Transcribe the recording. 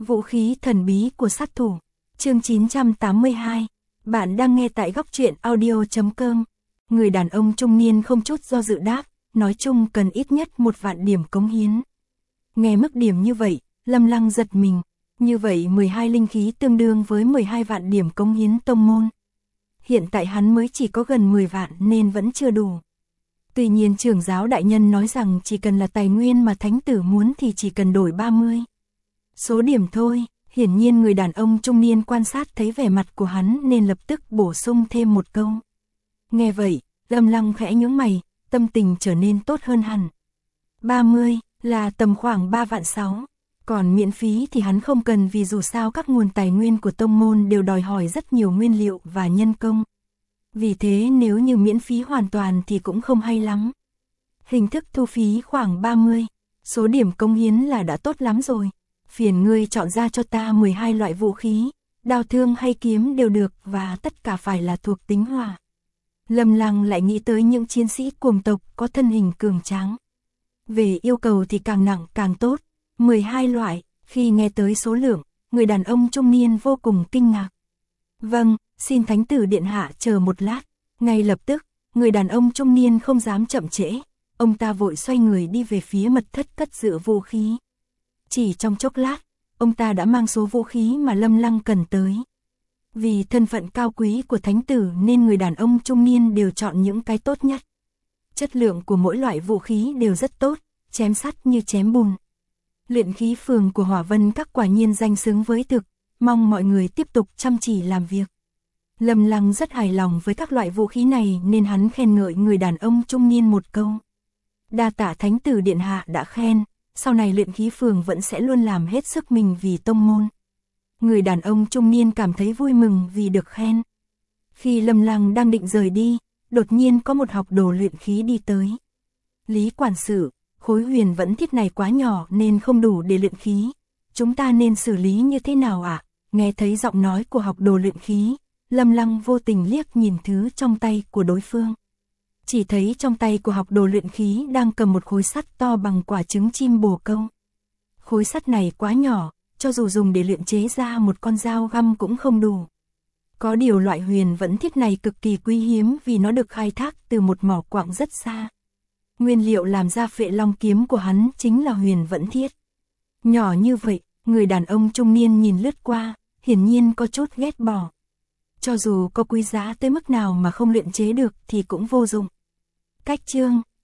Vũ khí thần bí của sát thủ. Chương 982. Bạn đang nghe tại góc truyện audio.com. Người đàn ông trung niên không chút do dự đáp, nói chung cần ít nhất 1.000.000 điểm cống hiến. Nghe mức điểm như vậy, Lâm Lăng giật mình. Như vậy 12 linh khí tương đương với 12 vạn điểm cống hiến tông môn. Hiện tại hắn mới chỉ có gần 10 vạn nên vẫn chưa đủ. Tuy nhiên trưởng giáo đại nhân nói rằng chỉ cần là tài nguyên mà thánh tử muốn thì chỉ cần đổi 30 số điểm thôi. Hiển nhiên người đàn ông trung niên quan sát thấy vẻ mặt của hắn nên lập tức bổ sung thêm một câu. Nghe vậy, Lâm Lăng khẽ nhướng mày, tâm tình trở nên tốt hơn hẳn. 30 là tầm khoảng 3.600.000. Còn miễn phí thì hắn không cần vì dù sao các nguồn tài nguyên của tông môn đều đòi hỏi rất nhiều nguyên liệu và nhân công. Vì thế nếu như miễn phí hoàn toàn thì cũng không hay lắm. Hình thức thu phí khoảng 30 số điểm cống hiến là đã tốt lắm rồi. Phiền ngươi chọn ra cho ta 12 loại vũ khí, đao thương hay kiếm đều được và tất cả phải là thuộc tính hỏa. Lâm Lăng lại nghĩ tới những chiến sĩ cuồng tộc có thân hình cường tráng. Về yêu cầu thì càng nặng càng tốt. 12 loại, khi nghe tới số lượng, người đàn ông trung niên vô cùng kinh ngạc. Vâng, xin thánh tử điện hạ chờ một lát. Ngay lập tức, người đàn ông trung niên không dám chậm trễ. Ông ta vội xoay người đi về phía mật thất cất giữ vũ khí. Chỉ trong chốc lát, ông ta đã mang số vũ khí mà Lâm Lăng cần tới. Vì thân phận cao quý của thánh tử nên người đàn ông trung niên đều chọn những cái tốt nhất. Chất lượng của mỗi loại vũ khí đều rất tốt, chém sắt như chém bùn. Luyện khí phường của Hỏa Vân Các quả nhiên danh xứng với thực, mong mọi người tiếp tục chăm chỉ làm việc. Lâm Lăng rất hài lòng với các loại vũ khí này nên hắn khen ngợi người đàn ông trung niên một câu. Đa tạ thánh tử điện hạ đã khen, sau này luyện khí phường vẫn sẽ luôn làm hết sức mình vì tông môn. Người đàn ông trung niên cảm thấy vui mừng vì được khen. Khi Lâm Lăng đang định rời đi, đột nhiên có một học đồ luyện khí đi tới. Lý quản sự, khối huyền vẫn thiết này quá nhỏ nên không đủ để luyện khí. Chúng ta nên xử lý như thế nào ạ? Nghe thấy giọng nói của học đồ luyện khí, Lâm Lăng vô tình liếc nhìn thứ trong tay của đối phương. Chỉ thấy trong tay của học đồ luyện khí đang cầm một khối sắt to bằng quả trứng chim bồ câu. Khối sắt này quá nhỏ, cho dù dùng để luyện chế ra một con dao găm cũng không đủ. Có điều loại huyền vẫn thiết này cực kỳ quý hiếm vì nó được khai thác từ một mỏ quặng rất xa. Nguyên liệu làm ra Phệ Long kiếm của hắn chính là huyền vẫn thiết. Nhỏ như vậy, người đàn ông trung niên nhìn lướt qua, hiển nhiên có chút ghét bỏ. Cho dù có quý giá tới mức nào mà không luyện chế được thì cũng vô dụng. Cách chương